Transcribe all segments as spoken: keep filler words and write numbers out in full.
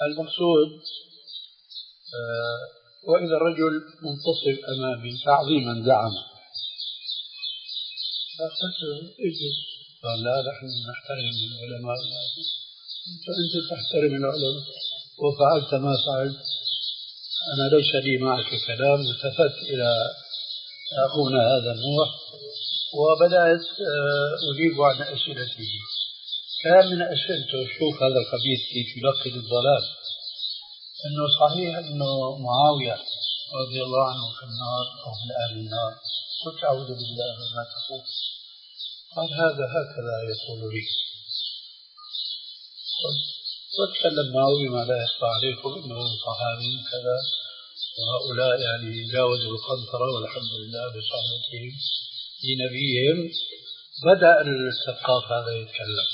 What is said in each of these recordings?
المقصود آه وإذا الرجل منتصب أمامي تعظيما زعم، فقلت اجلس، قال لا نحن نحترم العلماء. فأنت تحترم العلماء وفعلت ما فعلت، أنا ليس لي معك كلام. التفت إلى أخونا هذا النوع وبدأت أجيب عن أسئلته. كان من أسئلته، شوف هذا الخبيث كيف يلقن الضلال، أنه صحيح أنه معاوية رضي الله عنه في النار أو في أهل النار، قلت أعوذ بالله ما تقول. قال هذا هكذا يقول لي. واتكلم معه بما لا يخفى عليكم انه صحابي كذا، وهؤلاء يعني جاوزوا القنطرة والحمد لله بصحبتهم لنبيهم. بدأ الثقاف هذا يتكلم،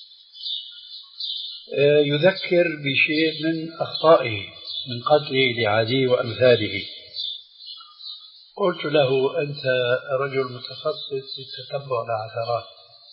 يذكر بشيء من أخطائه من قتله لعدي وأمثاله. قلت له أنت رجل متخصص في التتبع العثرات،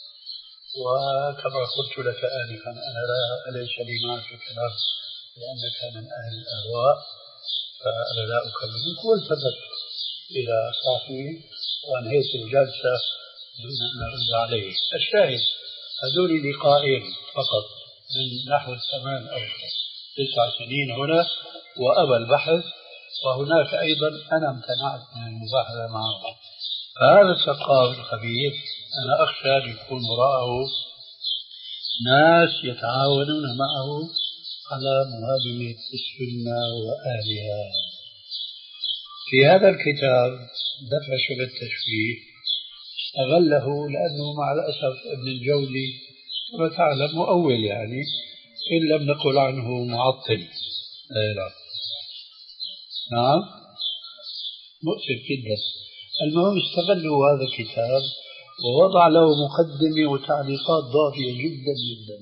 وكما قلت لك آنفا أنا لا ليس لي معك كلام لأنك من أهل الأهواء، فأنا لا أكلمك. والتفت إلى صاحبي وأنهيت الجلسة دون أن أرد عليه. الشاهد هذول لقاءين فقط من نحو ثمان أو تسع سنين هنا، وأبى البحث، وهناك أيضا أنا امتنعت من المباحثة معه. فهذا الثقاف الخبيث أنا أخشى أن يكون وراءه ناس يتعاونون معه على مهاجمة السنة وأهلها. في هذا الكتاب دفع شبه التشويه استغله، لأنه مع الأسف ابن الجوزي كما تعلم مؤول، يعني إن لم نقل عنه معطل. لا. نعم مؤسف جدا. المهم استغلوا هذا الكتاب ووضع له مقدمة وتعليقات ضافية جدا جدا.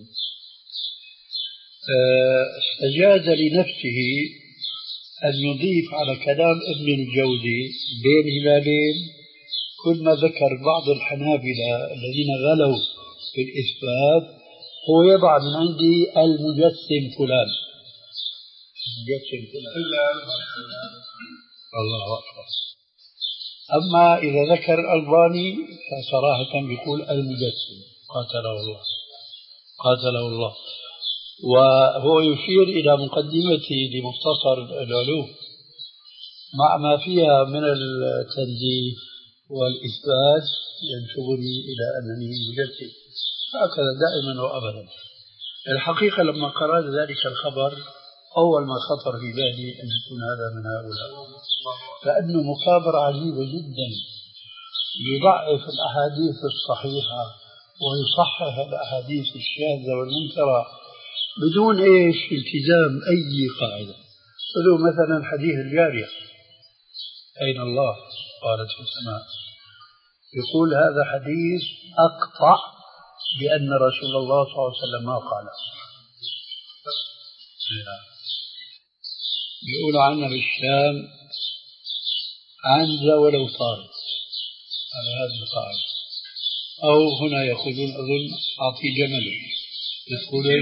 استجاز لنفسه أن يضيف على كلام ابن الجوزي بين هلالين، كل ما ذكر بعض الحنابلة الذين غلوا في الإثبات هو يضع من عندي المجسم فلان، المجسم فلان. الله أكبر. أما إذا ذكر الألباني فصراحة بيقول المجسم، قاتله الله قاتله الله. وهو يشير إلى مقدمته لمختصر العلوم مع ما فيها من التنزيه والإثبات ينسبني إلى أنني مجسم، هكذا دائما وأبدا. الحقيقة لما قرأت ذلك الخبر أول ما خطر في بالي أن يكون هذا من هؤلاء، فإنه مكابرة عجيبة جدا، يضعف الأحاديث الصحيحة ويصحح الأحاديث الشاذة والمنكرة بدون إيش التزام أي قاعدة. خذوا مثلا حديث الجارية، أين الله؟ قالت في السماء. يقول هذا حديث أقطع بأن رسول الله صلى الله عليه وسلم ما قاله. يقول عنا بالشام عنزة ولو طارت، على هذه القاعدة. أو هنا يقولون أظن أعطي جمله، يقول ايش؟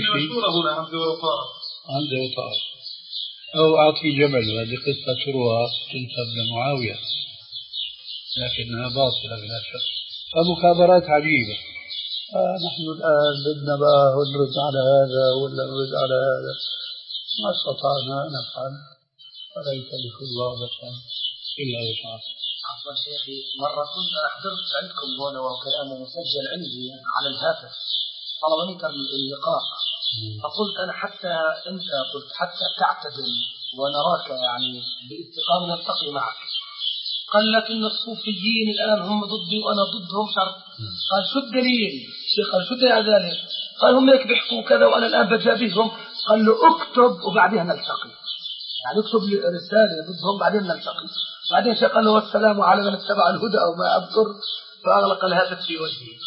عنزة وطارت أو أعطي جمله. هذه قصة تروى تنسب لمعاوية لكنها باطلة بلا شك. فمكابرات عجيبة. آه نحن الآن بدنا بقى نرد على هذا ولا نرد على هذا، ما استطعنا نفعل ولا يكلف الله نفسا إلا وسعها. عفوا شيخي، مرة كنت أحضرت عندكم هنا وكلامه مسجل عندي على الهاتف، طلبني اللقاء فقلت أنا حتى أنت قلت حتى تعتدل ونراك يعني باستقامة نلتقي معك. قال لكن الصوفيين الآن هم ضدي وأنا ضدهم شرط. قال شو الدليل؟ شيخ قال شو الدليل ذلك؟ قال هم هيك بيحكوا كذا وأنا الآن بجابههم. قال له اكتب وبعدها نلتقي، يعني اكتب لي رسالة ضدهم بعدين نلتقي. بعدين شيخ قال له والسلام على من اتبع الهدى أو ما أذكر، فأغلق الهاتف في وجهي.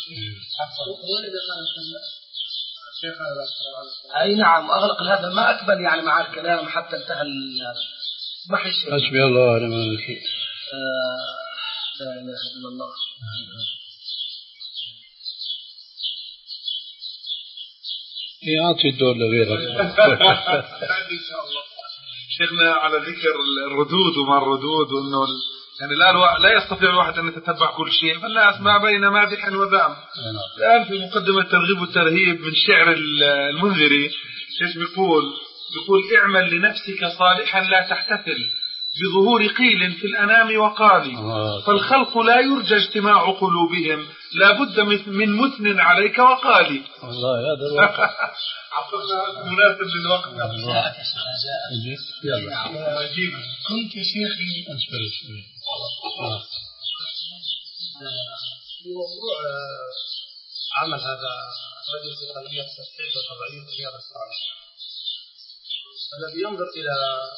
أي نعم أغلق الهاتف، ما أقبل يعني مع الكلام حتى انتهى بحث. حسبي الله ونعم الوكيل. لا إله إلا الله. يعطي الدور لغيرك. إن شاء الله. شيخنا على ذكر الردود وما الردود وأنه يعني الآن لا يستطيع الواحد أن يتتبع كل شيء، فالناس ما بين مادح وذم. الآن في مقدمة الترغيب والترهيب من شعر المنذري إيش بيقول؟ بيقول اعمل لنفسك صالحا لا تحتفل بظهور قيل في الأنام وقال، فالخلق لا يرجى اجتماع قلوبهم، لا بد من مثن عليك وقالي. والله هذا الوقت مناسب للوقت. جاءت جاءت كنت شيخي أصبر شوي في موضوع عمل هذا رجل في قضية تصحيح وتضعيف رياض الصالحين، الذي ينظر إلى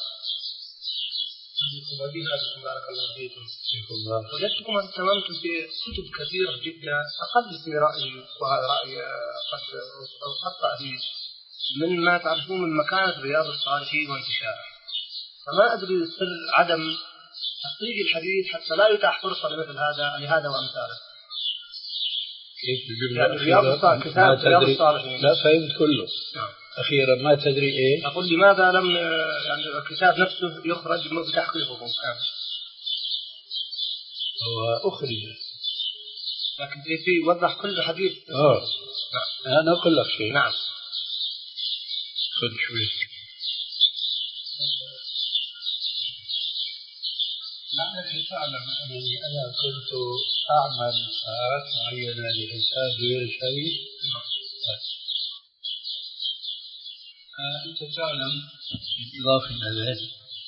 بارك الله فيكم. وجدتكم أن تممتم في كتب كثيرة جدا، أقل في رأيي وهذا رأي قد أخطأ فيه، من ما تعرفون من مكانة رياض الصالحين وانتشاره، فما أدري سر عدم تخريج الحديث حتى لا يتاح فرصة لمثل هذا لهذا وأمثاله. كيف يعني رياض الصالحين كتاب رياض الصالحين لا فهمت كله. أخيرا ما تدري إيه؟ أقول لماذا لم يعني الكتاب نفسه يخرج بتحقيقكم كامل؟ هو أخرج لكن في يوضح كل حديث. آه أنا أقول لك شيء. نعم. خذ شوي. لعلك تعلم أنني أنا كنت أعمل ساعات معينة لحساب غير شريف. أنت تعلم بالإضافة إلى ذلك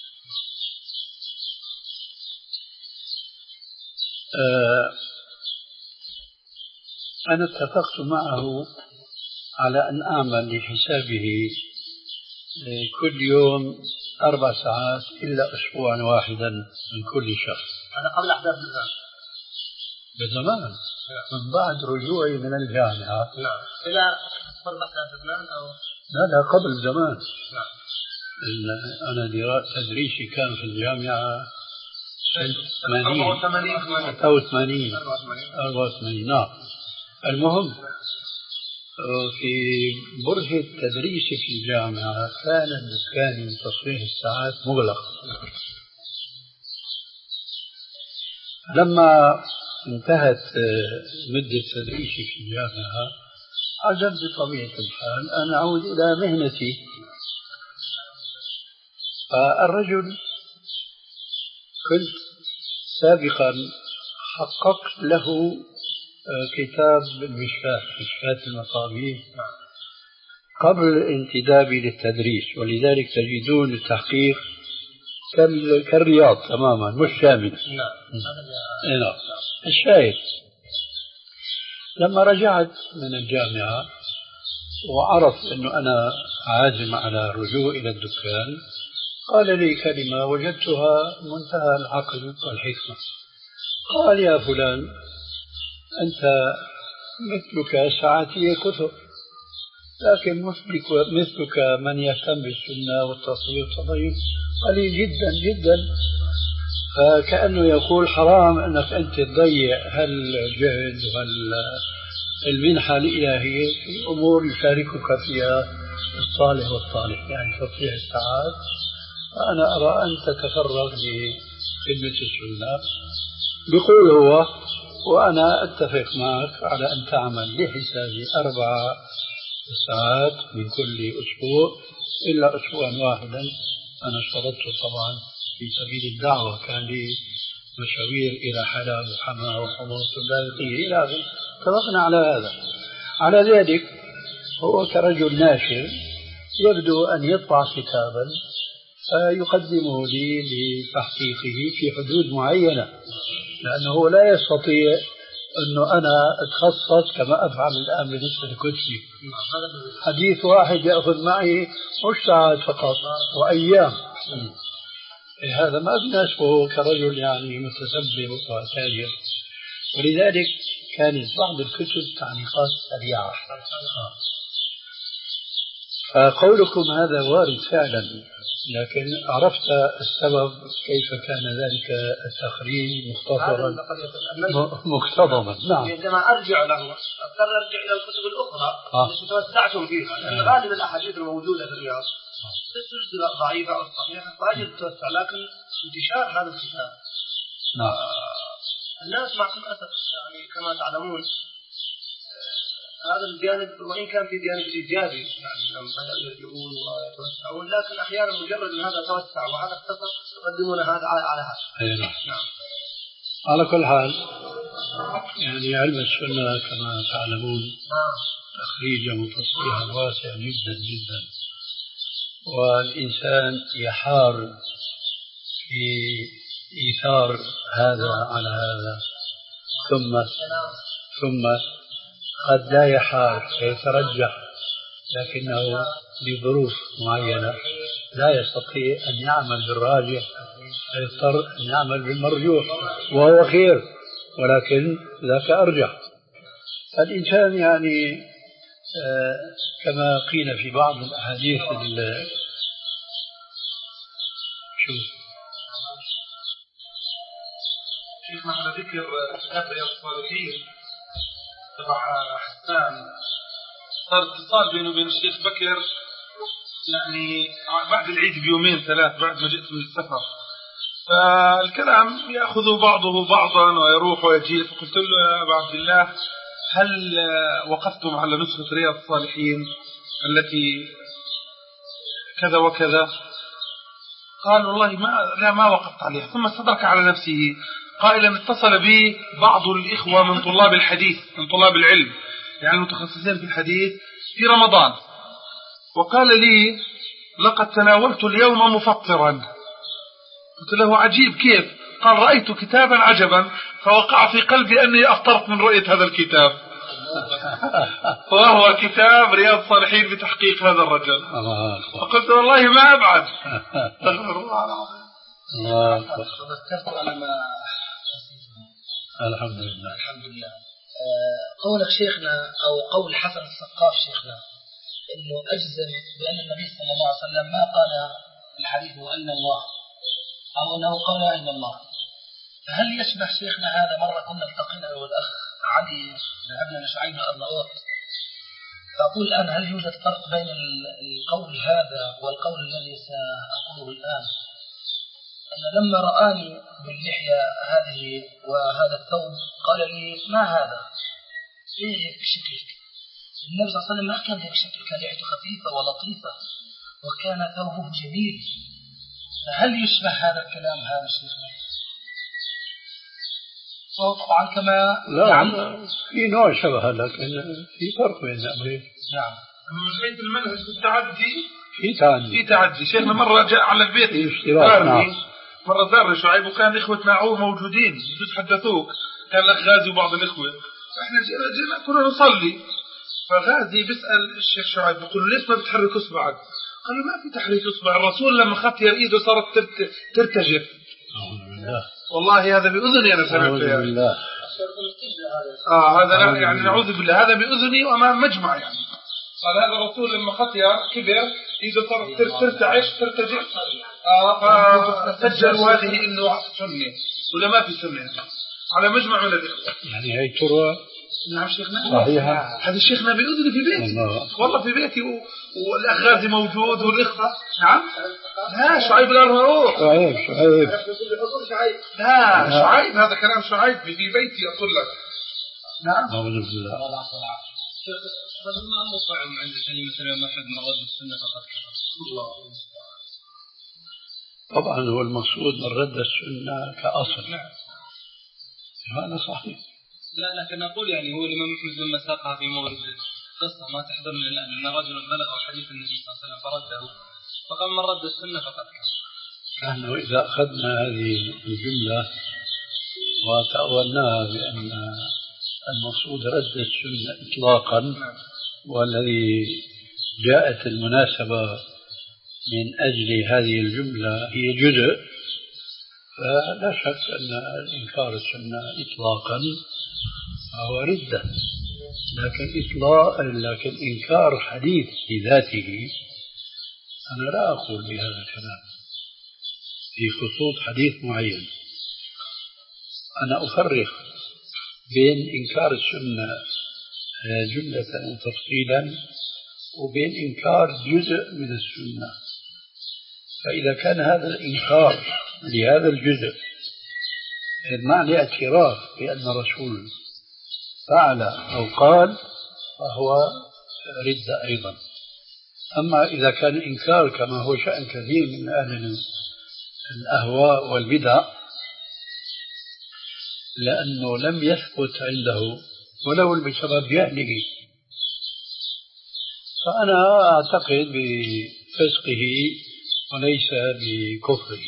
أنا اتفقت معه على أن أعمل لحسابه كل يوم أربع ساعات إلا أسبوعا واحدا من كل شهر. هذا قبل أحداث الآن بزمان من بعد رجوعي من الجامعة. نعم. إلى قبل أحداث الآن أو لا لا قبل زمان. نعم. أنا تدريسي كان في الجامعة ثمانين أو ثمانين أربعة وثمانين. نعم. المهم في برهة تدريسي في الجامعة كان الدكان من تصحيح الساعات مغلق. لما انتهت مدة تدريسي في الجامعة عجبت بطبيعة الحال أن أعود إلى مهنتي. فالرجل كنت سابقا حققت له كتاب المشكاة مشكاة المصابيح قبل انتدابي للتدريس، ولذلك تجدون التحقيق كالرياض تماما مش شامل. نعم. الشاهد لما رجعت من الجامعة وعرف أنه أنا عازم على الرجوع إلى الدكان قال لي كلمة وجدتها منتهى العقل والحكمة. قال يا فلان أنت مثلك ساعاتي كثر، لكن مثلك, مثلك من يهتم بالسنة والتصحيح والتضييف قليل جدا جدا. فكأنه يقول حرام أنك أنت تضيع هالجهد وهالمنحة الإلهية في أمور يشاركك فيها الصالح والصالح، يعني تصحيح الساعات. فأنا أرى أن تتفرغ لخدمة السنة. بيقول هو وأنا أتفق معك على أن تعمل لحسابي أربع ساعات من كل أسبوع إلا أسبوعا واحدا. أنا اشترطت طبعا في سبيل الدعوة، كان لي مشاوير إلى حلب وحماة وحمص والباقية إلى آخره. اتفقنا على هذا. على ذلك هو كرجل ناشر يبدو أن يطبع كتابا يقدمه لي لتحقيقه في حدود معينة، لأنه لا يستطيع أنه أنا أتخصص كما أفعل الآن بالنسبة لكتبي. حديث واحد يأخذ معي مش ساعات فقط وأيام. هذا ما بيناسبه كرجل يعني متسبب وتاجر. ولذلك كانت بعض الكتب تعليقات سريعة. فقولكم هذا وارد فعلا، لكن عرفت السبب كيف كان ذلك التخريج مختصرا مكتظما. نعم. عندما ارجع له اضطر ارجع الى الكتب الاخرى آه. التي توسعتم فيها، لان آه. غالب الاحاديث الموجوده في الرياض تسلسل ضعيفه او صحيحه فاجل تتوسع، لكن انتشار هذا الكتاب نعم. آه الناس مع الاسف يعني كما تعلمون هذا الجانب وإن كان في جانب إيجابي، يعني لما بدأوا يرجعون ويتوسعون، لكن أحيانا مجرد أن هذا توسع وهذا اختصر يقدمون هذا على هذا. أي نعم. نعم. على كل حال يعني علم السنة كما تعلمون تخريجه وتصحيحه واسع جدا جدا، والإنسان يحار في إيثار هذا على هذا، ثم ثم قد لا يحار فيترجح، لكنه لظروف معينة لا يستطيع أن يعمل بالراجح فيضطر أن يعمل بالمرجوح، وهو خير ولكن ذاك أرجح. فالإنسان يعني آه كما قيل في بعض الأحاديث شوف شيخنا على ذكر كتاب رياض الصالحين تبع حسان، صار اتصال بينه وبين الشيخ بكر يعني بعد العيد بيومين ثلاث بعد ما جئت من السفر، فالكلام يأخذ بعضه بعضا ويروح ويجي، فقلت له يا أبا عبد الله هل وقفتم على نسخة رياض الصالحين التي كذا وكذا؟ قال والله ما لا ما وقفت عليها، ثم استدرك على نفسه قائلا اتصل بي بعض الإخوة من طلاب الحديث من طلاب العلم يعني المتخصصين في الحديث في رمضان، وقال لي لقد تناولت اليوم مفطرا. قلت له عجيب كيف؟ قال رأيت كتابا عجبا فوقع في قلبي أني أفطرت من رؤية هذا الكتاب وهو كتاب رياض الصالحين بتحقيق هذا الرجل. فقلت والله ما أبعد. تذكرت أنا ما الحمد لله الحمد لله آه قولك شيخنا أو قول حسن السقاف شيخنا إنه أجزم بأن النبي صلى الله عليه وسلم ما قال الحديث أين الله أو أنه قال أين الله، فهل يشبه شيخنا هذا؟ مرة كنا التقينا والأخ علي بن شعيب الأرناؤوط، فأقول الآن هل يوجد فرق بين القول هذا والقول الذي سأقوله الآن؟ أن لما رآني باللحية هذه وهذا الثوب قال لي ما هذا؟ إيه هيك شكلك؟ النبي صلى الله عليه وسلم ما كان هيك شكل، كان لحيته خفيفة ولطيفة وكان ثوبه جميل، فهل يشبه هذا الكلام هذا شيخنا؟ طبعا كما لا نعم. في نوع شبه لكن في فرق بين الأمرين. نعم. من حيث المنهج في التعدي في تعدي في تعدي شيخنا مرة جاء على البيت نعم. مرة زار شعيب وكان إخوة معه موجودين يتحدثوك، كان الأخ غازي وبعض الإخوة، فإحنا جينا جينا كنا نصلي، فغازي بيسأل الشيخ شعيب بيقول ليش ما بتحرك إصبعك؟ قال له ما في تحريك إصبع، الرسول لما خطي إيده صارت ترتجف. والله هذا بأذني أنا سمعته يعني. آه هذا لا يعني نعوذ بالله، هذا بأذني وأمام مجمع يعني. قال هذا الرسول لما خطي كبر إيده صارت ترتعش ترتجف، آه فسجلوا هذه إنه سنة ولا ما في سنة على مجمع من الإخوة. يعني هي ترى نعم شيخنا صحيحة. هذا الشيخنا بأذني في بيتي والله في بيتي و... والأخ غازي موجود والإخوة. نعم لا شعيب الأرناؤوط شعيب شعيب لا شعيب هذا كلام شعيب في بيتي أقول لك. نعم أعوذ بالله. رجل ما مطعم عند كلمة الإمام أحمد من رد السنة فقط الله. طبعا هو المقصود من رد السنة كأصل. نعم هذا صحيح. لا لكن أقول يعني هو الإمام أحمد لما ساقها في مورد قصة ما تحضر من الآن أن رجل بلغ حديث النبي صلى الله عليه وسلم فرده فقال من رد السنة فقط كان. نحن إذا أخذنا هذه الجملة وتأولناها بأن المقصود رد السنة إطلاقا والذي جاءت المناسبة من أجل هذه الجملة هي جزء، فلا شك أن إنكار السنة إطلاقا فهو ردة، لكن إطلاق لكن إنكار حديث بذاته أنا لا أقول بهذا الكلام في خصوص حديث معين. أنا أفرق بين إنكار السنة جملة وتفصيلا وبين إنكار جزء من السنة. فإذا كان هذا الإنكار لهذا الجزء معنى اعتراف بأن الرسول فعل أو قال فهو ردة أيضا. أما إذا كان إنكار كما هو شأن كثير من أهل الأهواء والبدع لأنه لم يثبت عنده ولو بسبب جهله، فأنا أعتقد بفسقه وليس بكفره.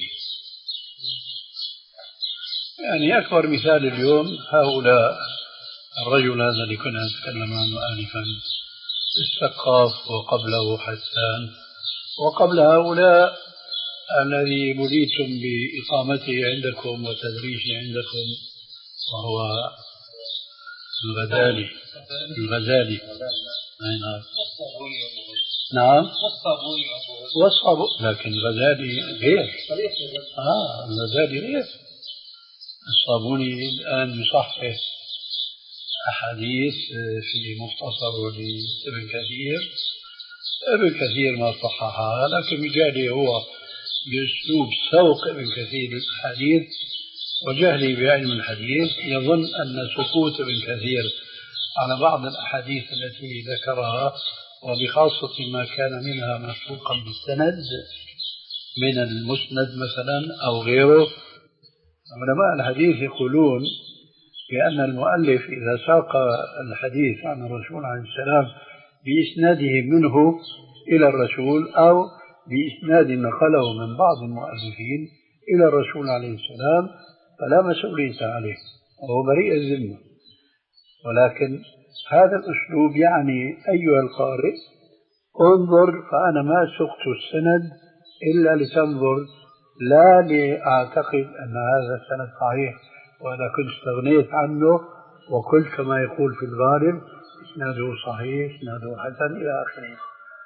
يعني أكبر مثال اليوم هؤلاء الرجل هذا اللي كنا نتكلم عنه آنفا السقاف وقبله حسان وقبل هؤلاء الذي بليتم بإقامته عندكم وتدريسه عندكم وهو الغزالي الغزالي نعم نعم والصابوني، لكن الغزالي غير. آه الغزالي غير. الصابوني الآن يصحح أحاديث في مختصر لابن كثير، ابن كثير ما صححها، لكن بجهله هو بأسلوب سوق ابن كثير الحديث وجهلي بعلم الحديث يظن أن سكوت ابن كثير على بعض الأحاديث التي ذكرها وبخاصة ما كان منها مسبوقا بالسند من المسند مثلا أو غيره. علماء الحديث يقولون بأن المؤلف إذا ساق الحديث عن الرسول عليه السلام بإسناده منه إلى الرسول أو بإسناد نقله من بعض المؤلفين إلى الرسول عليه السلام فلا مسؤولية عليه وهو بريء الذمة. ولكن هذا الأسلوب يعني أيها القارئ انظر، فأنا ما سقت السند إلا لتنظر لا لأعتقد أن هذا السند صحيح وأنا كنت استغنيت عنه وكل كما يقول في الغالب إسناده صحيح إسناده حسن إلى آخره.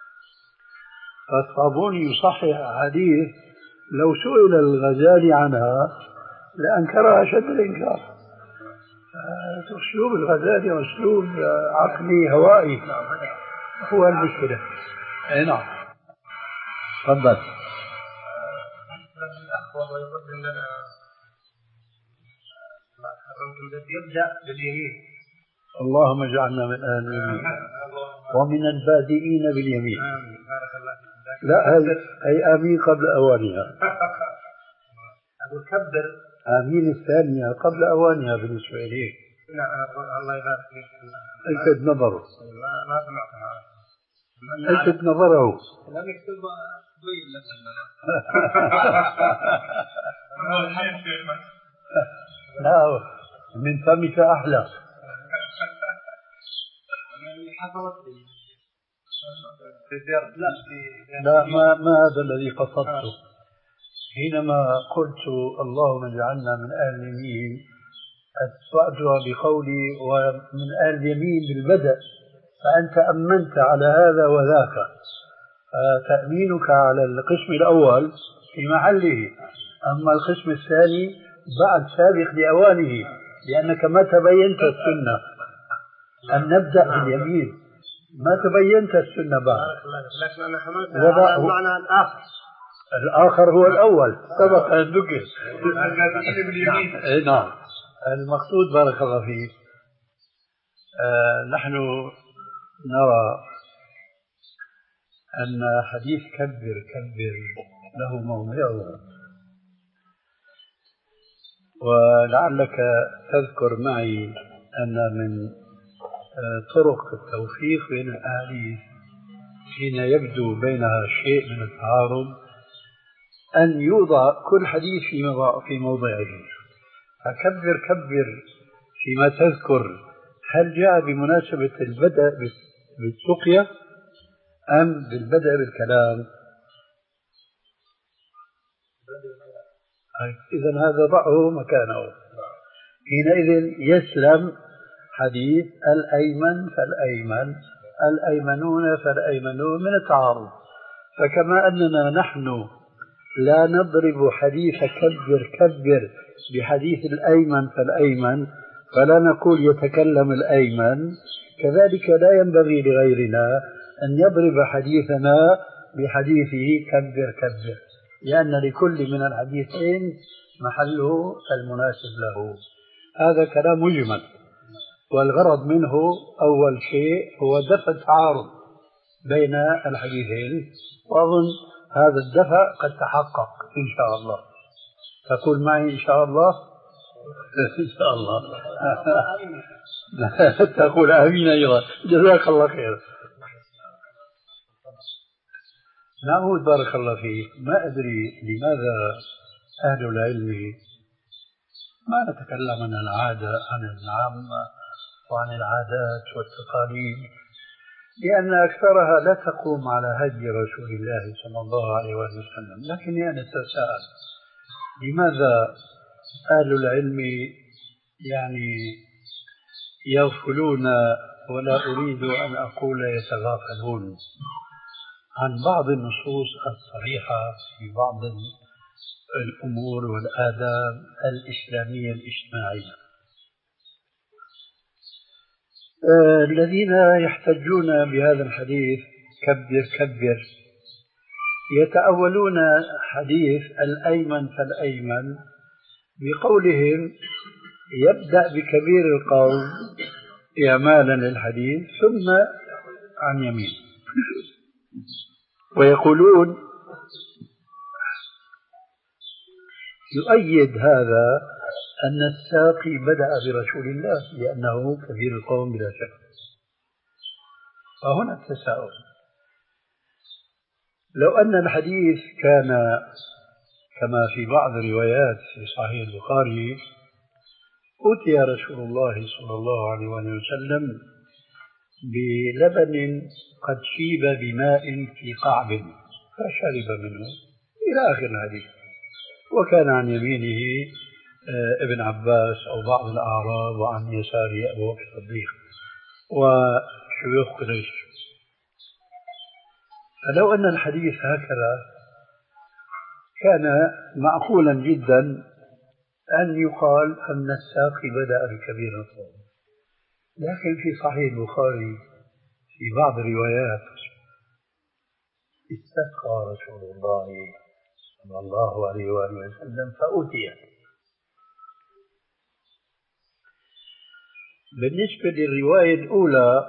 فالصابوني يصحح حديث لو سئل الغزالي عنها لأنكرها أشد الإنكار. أسلوب الغزالي أسلوب عقلي هوائي هو المشكلة. أي نعم تفضل. يبدأ باليمين. اللهم اجعلنا من أهل اليمين ومن البادئين باليمين. لا هي آمين قبل أوانها. أقول كبر آمين الثانية قبل أوانها بالنسبة إليك. لا الله يبارك فيك. الفت نظره. ما ما سمعتها. الفت نظره. لم يكتب بين لك. لا من فمك أحلى. لا ما ما هذا الذي قصدته حينما قلت اللهم اجعلنا من أهل اليمين أتبعتها بقولي ومن أهل اليمين بالبدء، فأنت أمنت على هذا وذاك، تأمينك على القسم الأول في محله، أما القسم الثاني بعد سابق لأوانه، لأنك ما تبينت السنة أن نبدأ باليمين، ما تبينت السنة بعد. لكن أنا حملت على المعنى الآخر. الآخر هو الأول سبق أن ذكر. نعم المقصود بارك الله فيك. آه نحن نرى أن حديث كبر كبر له موضعه، ولعلك تذكر معي أن من طرق التوفيق بين الأحاديث حين يبدو بينها شيء من التعارض أن يوضع كل حديث في موضعه. فكبر كبر فيما تذكر هل جاء بمناسبة البدء بالسقيا أم بالبدء بالكلام؟ إذن هذا ضعه مكانه، حينئذ يسلم حديث الأيمن فالأيمن الأيمنون فالأيمنون من التعارض. فكما أننا نحن لا نضرب حديث كبر كبر بحديث الأيمن فالأيمن، فلا نقول يتكلم الأيمن، كذلك لا ينبغي لغيرنا أن يضرب حديثنا بحديثه كبر كبر، لأن لكل من الحديثين محله المناسب له. هذا كلام مجمل، والغرض منه أول شيء هو دفع التعارض بين الحديثين، وأظن هذا الدفع قد تحقق إن شاء الله. تقول معي إن شاء الله؟ إن شاء الله. تقول آمين أيضا. جزاك الله خير. نعود بارك الله فيك. ما أدري لماذا أهل العلم ما نتكلم عن العادة عن العامة وعن العادات والتقاليد، لأن أكثرها لا تقوم على هدي رسول الله صلى الله عليه وسلم. لكني أنا أتساءل لماذا أهل العلم يعني يغفلون، ولا أريد أن أقول يتغافلون، عن بعض النصوص الصريحة في بعض الأمور والآداب الإسلامية الاجتماعية. آه الذين يحتجون بهذا الحديث كبر كبر يتأولون حديث الأيمن فالأيمن بقولهم يبدأ بكبير القوم إعمالا للحديث ثم عن يمين، ويقولون يؤيد هذا أن الساقي بدأ برسول الله لأنه كبير القوم بلا شك. فهنا التساؤل، لو أن الحديث كان كما في بعض الروايات في صحيح البخاري أتي رسول الله صلى الله عليه وسلم بلبن قد شيب بماء في قعب فشرب منه إلى آخر الحديث، وكان عن يمينه ابن عباس أو بعض الأعراب وعن يساره أبو بكر الصديق وشيوخ قريش. فلو أن الحديث هكذا كان معقولا جدا أن يقال أن الساقي بدأ بكبير القوم، لكن في صحيح البخاري في بعض الروايات استسقى رسول الله صلى الله عليه وآله وسلم فأتي. بالنسبة للرواية الأولى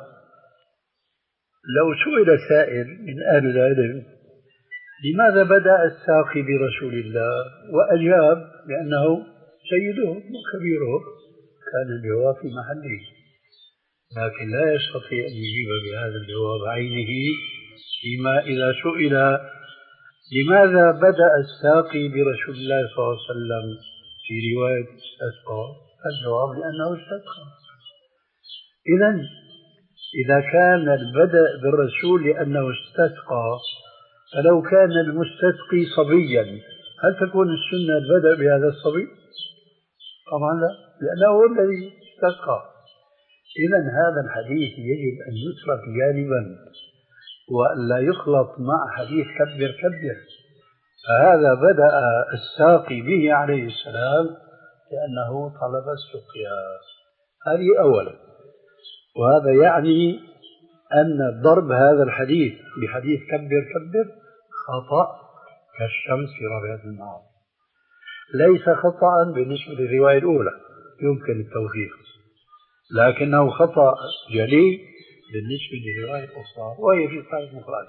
لو سئل سائل من أهل العلم لماذا بدأ الساقي برسول الله وأجاب لأنه سيدهم وكبيرهم، كان الجواب في محله، لكن لا يستطيع أن يجيب بهذا الجواب عينه فيما إذا سئل لماذا بدأ الساقي برسول الله صلى الله عليه وسلم في رواية استسقى، الجواب لأنه استسقى. إذن إذا كان البدء بالرسول لأنه استسقى، فلو كان المستسقي صبيا هل تكون السنة البدء بهذا الصبي؟ طبعا لا، لأنه هو الذي استسقى. إذن هذا الحديث يجب أن يترك جانبا ولا يخلط مع حديث كبر كبر. فهذا بدأ الساقي به عليه السلام لأنه طلب السقيا، هذه أولا. وهذا يعني أن ضرب هذا الحديث بحديث كبر كبر خطأ كالشمس في ربيع النهار، ليس خطأ بالنسبة للرواية الأولى يمكن التوفيق، لكنه خطأ جلي بالنسبة للرواية الأخرى وهي في صحيح البخاري.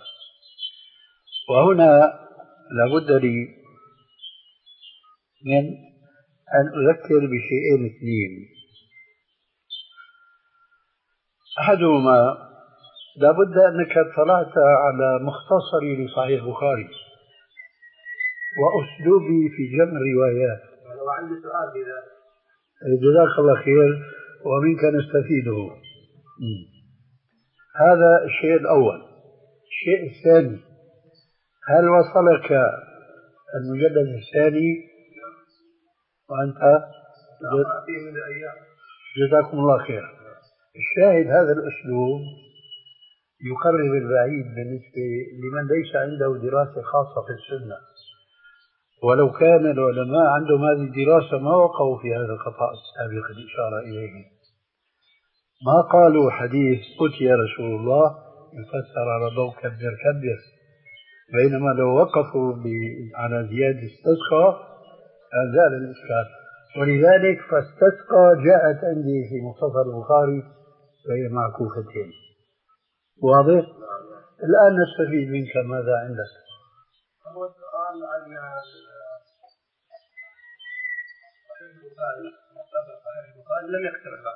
وهنا لابد لي من أن أذكر بشيئين اثنين. أحدهما لابد أنك اطلعت على مختصري لصحيح البخاري وأسلوبي في جمع الروايات. لو عندي سؤال بذلك. جزاك الله خير ومنك نستفيده. هذا الشيء الأول. الشيء الثاني، هل وصلك المجلد الثاني وأنت جزاكم الله خير. الشاهد هذا الأسلوب يقرب البعيد بالنسبة لمن ليس عنده دراسة خاصة في السنة. ولو كان العلماء عندهم هذه الدراسة ما وقعوا في هذا الخطأ السابق الإشارة إليه. ما قالوا حديث أتي رسول الله يفسر على ضوء كبر كبر، بينما لو وقفوا على زيادة استسقى زال الإشكال. ولذلك فاستسقى جاءت عندي في مختصر البخاري وهي معكوفتين. واضح؟ الآن نستفيد منك، ماذا عندك؟ هو السؤال عن البخاري لم يكتمل بعد.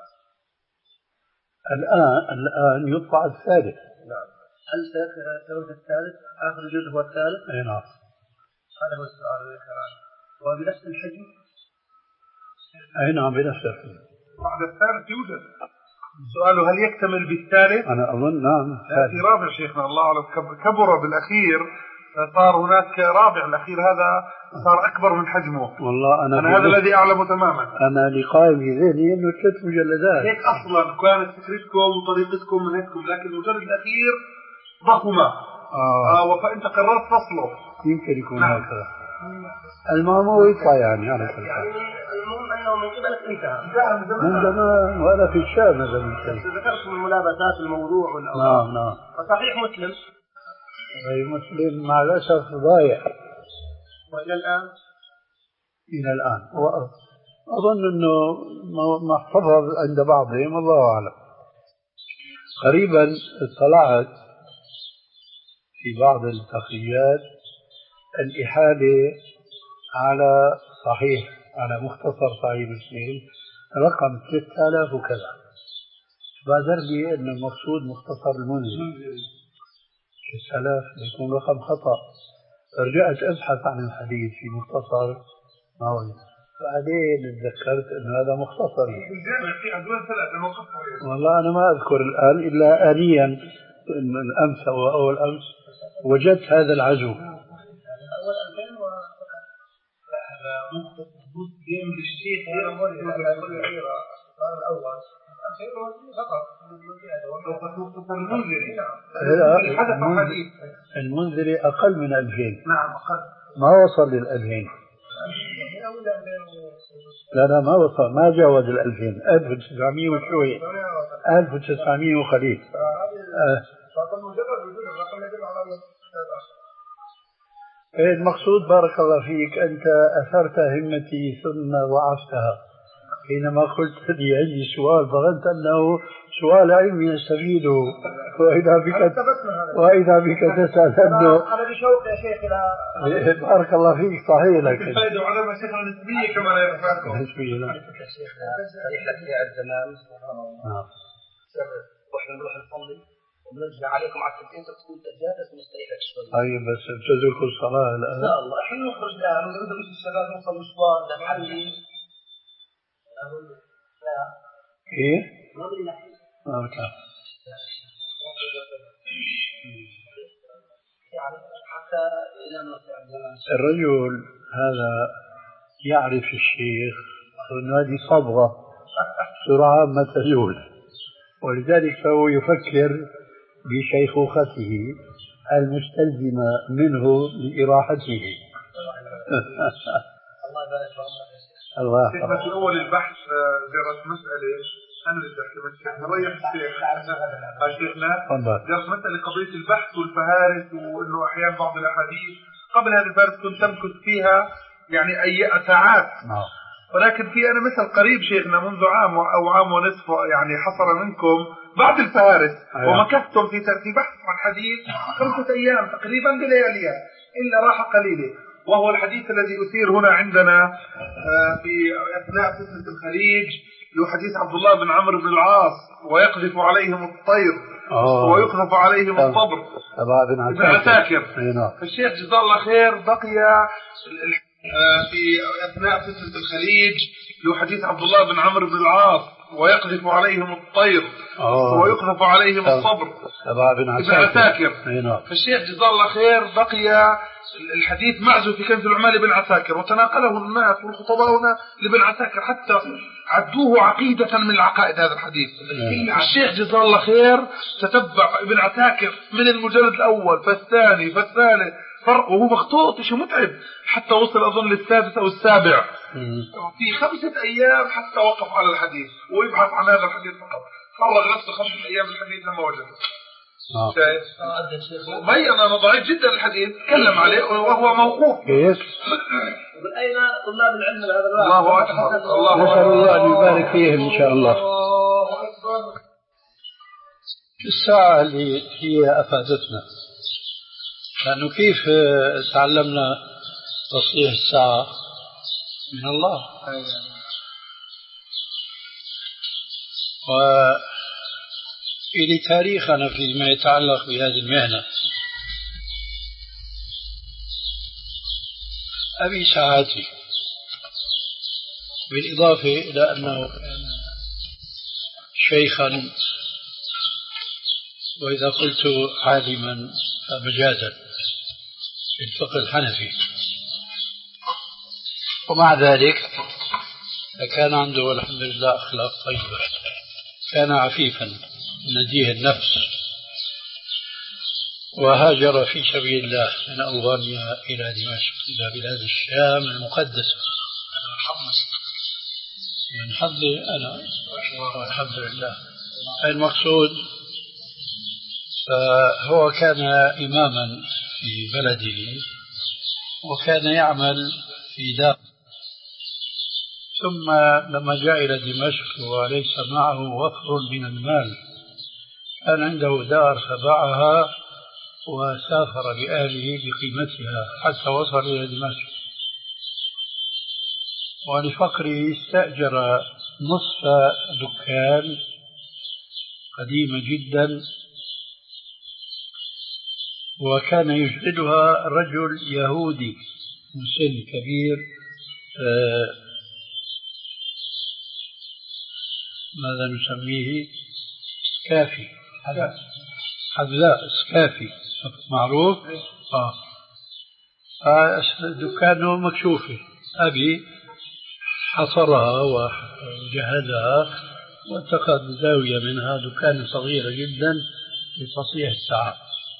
الآن الآن يطبع الثالث. نعم. هل سيكتمل الثالث؟ آخر جزء هو الثالث؟ أي نعم. هذا هو السؤال الذي وبنفس الحجم؟ أي نعم بنفس الحجم. بعد الثالث يوجد. سؤاله هل يكتمل بالثالث؟ أنا أظن نعم. في رابع شيخنا الله أعلم كبر بالأخير، صار هناك رابع الأخير هذا صار أكبر من حجمه. والله أنا, أنا هذا الذي أعلمه تماما. أنا لقائم في ذهني إنه ثلاث مجلدات. هيك أصلا كانت فكرتكم وطريقتكم منهجكم، لكن المجلد الأخير ضخمة. آه. آه فأنت قررت فصله. يمكن يكون نعم. هكذا. المهم هو يطلع يعني على كل حال. المهم أنه من قبلك انتهى. من زمان وأنا في الشام هذا من شيء. ذكرت من ملابسات الموضوع والأوضاع. نعم نعم. فصحيح مسلم. أي مسلم مع الأسف ضايع. وإلى الآن؟ إلى الآن. وأظن أنه ما احتفظ عند بعضهم الله أعلم. قريبا اطلعت في بعض التخريجات الإحالة على صحيح على مختصر صحيح مسلم رقم ثلاثة آلاف وكذا. بادر لي أن المقصود مختصر المنذري ثلاثة آلاف يكون رقم خطأ. رجعت أبحث عن الحديث في مختصر ما هو، بعدين تذكرت أن هذا مختصر. والله أنا ما أذكر الآن إلا آنيا الأمس أو أول أمس وجدت هذا العزو. جيم للشيخ المنذري أقل من ألفين. نعم أقل. ما وصل للألفين. لا لا ما وصل، ما جاوز الألفين. ألف وتسعمية وشوية، ألف وتسعمية وخليل. المقصود بارك الله فيك أنت أثرت همتي ثم ضعفتها حينما قلت لي عندي سؤال ظننت أنه سؤال علمي نستفيده، وإذا بك وإذا بك تسأل أنه أنا بشوق يا شيخ إلى بارك الله فيك. صحيح لك فائدة وعلامة شيخنا نسبية كما لا يرفعكم نسبية. نعم رحلة في الزمان وإحنا نروح نصلي ونرجع عليكم على التنتين تكون تجهز ونستريحك شوي. أي بس بتدرك الصلاة الآن إن شاء الله. إحنا نخرج الآن ونريد مش الشباب نوصل مشوار نحلي. إيه؟ ما بتعرف. يعني حتى إلى نصير الرجل هذا يعرف الشيخ أن هذه صبغة سرعة ما تزول، ولذلك فهو يفكر بشيخوخته المستلزمة منه لإراحته. الله يبارك فيك. الله يحفظك. في أول البحث درس مسألة أنا اللي بدي نريح الشيخ شيخنا درس مسألة قضية البحث والفهارس، وإنه أحيانا بعض الأحاديث قبل هذه الفهارس كنت تمكث فيها يعني أي ساعات، ولكن في أنا مثل قريب شيخنا منذ عام أو عام ونصف يعني حصل منكم بعد الفهارس ومكثتم في في بحث عن حديث خمسة أيام تقريبا بلياليها إلا راحة قليلة، وهو الحديث الذي أثير هنا عندنا في أثناء فتنة الخليج، له حديث عبد الله بن عمرو بن العاص ويقذف عليهم الطير ويقذف عليهم الطبر ابن عساكر. فالشيخ جزاه الله خير بقي في أثناء فتنة الخليج له حديث عبد الله بن عمرو بن العاص ويقذف عليهم الطير ويقذف عليهم الصبر ابن عساكر. فالشيخ جزاه الله خير بقي الحديث معزو في كنز العمال لابن عساكر، وتناقله الناس والخطباء هنا لابن عساكر حتى عدوه عقيدة من العقائد هذا الحديث. الشيخ جزاه الله خير تتبع ابن عساكر من المجلد الأول فالثاني فالثالث فرق، وهو مخطوط شيء متعب حتى وصل أظن للسادس أو السابع في خمسة أيام حتى وقف على الحديث ويبحث عن هذا الحديث فقط، فرغ نفسه خمسة أيام الحديث لما وجده. مي أنا ضعيف جدا الحديث تكلم عليه وهو موقوف. من أين طلاب العلم هذا الوقت؟ الله أكبر. الله نسأل الله أن يبارك فيهم إن شاء الله. الساعة اللي هي أفادتنا، لأنه كيف تعلمنا تصحيح الساعة من الله، وإلى تاريخنا فيما يتعلق بهذه المهنة. أبي ساعاتي، بالإضافة إلى أنه كان شيخا، وإذا قلت عالما فمجازا في الفقه الحنفي، ومع ذلك كان عنده الحمد لله أخلاق طيبة، كان عفيفا نزيه النفس، وهاجر في سبيل الله من ألبانيا إلى دمشق إلى بلاد الشام المقدسة من حظي أنا والحمد لله. المقصود فهو كان إماما في بلده وكان يعمل في دار، ثم لما جاء إلى دمشق وليس معه وفر من المال كان عنده دار فباعها وسافر بأهله بقيمتها حتى وصل إلى دمشق، ولفقره استأجر نصف دكان قديمة جدا، وكان يشغلها رجل يهودي مسن كبير، آه ماذا نسميه، سكافي حذاء سكافي معروف. آه. دكانه مكشوفة. أبي حصرها وجهزها واتخذ زاوية منها دكان صغيرة جدا لتصحيح الساعات،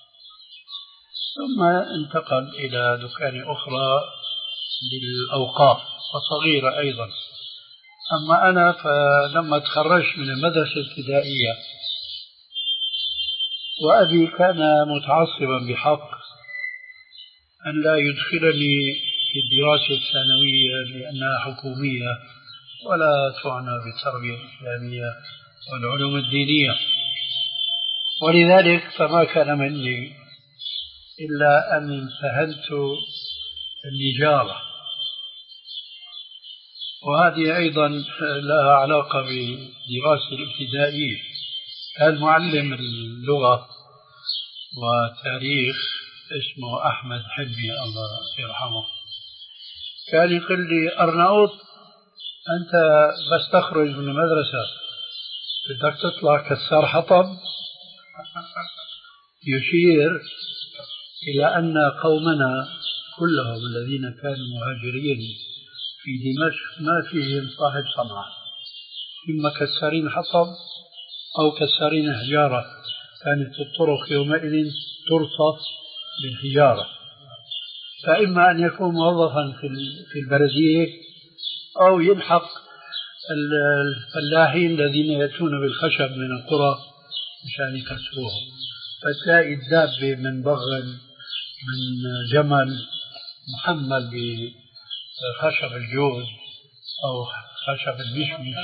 ثم انتقل إلى دكان أخرى للأوقاف وصغيرة أيضا. أما أنا فلما تخرجت من المدرسة الابتدائية وأبي كان متعصبا بحق أن لا يدخلني في الدراسة الثانوية لأنها حكومية ولا تعنى بالتربية الإسلامية والعلوم الدينية، ولذلك فما كان مني إلا أن امتهنت النجارة، وهذه أيضا لها علاقة بدراستي الابتدائية. كان معلم اللغة وتاريخ اسمه أحمد حبي الله يرحمه، كان يقول لي أرناؤوط أنت بس تخرج من المدرسة بدك تطلع كسار حطب، يشير إلى أن قومنا كلهم الذين كانوا مهاجرين في دمشق ما فيهم صاحب صنعة، إما كسارين حطب أو كسارين حجارة، كانت الطرق يومئذ ترصف بالحجارة، فإما أن يكون موظفا في البرزية أو يلحق الفلاحين الذين يأتون بالخشب من القرى مشان يكسروهم، فتلاقي الدابة من بغل من جمل محمل بخشب الجوز أو خشب المشمش.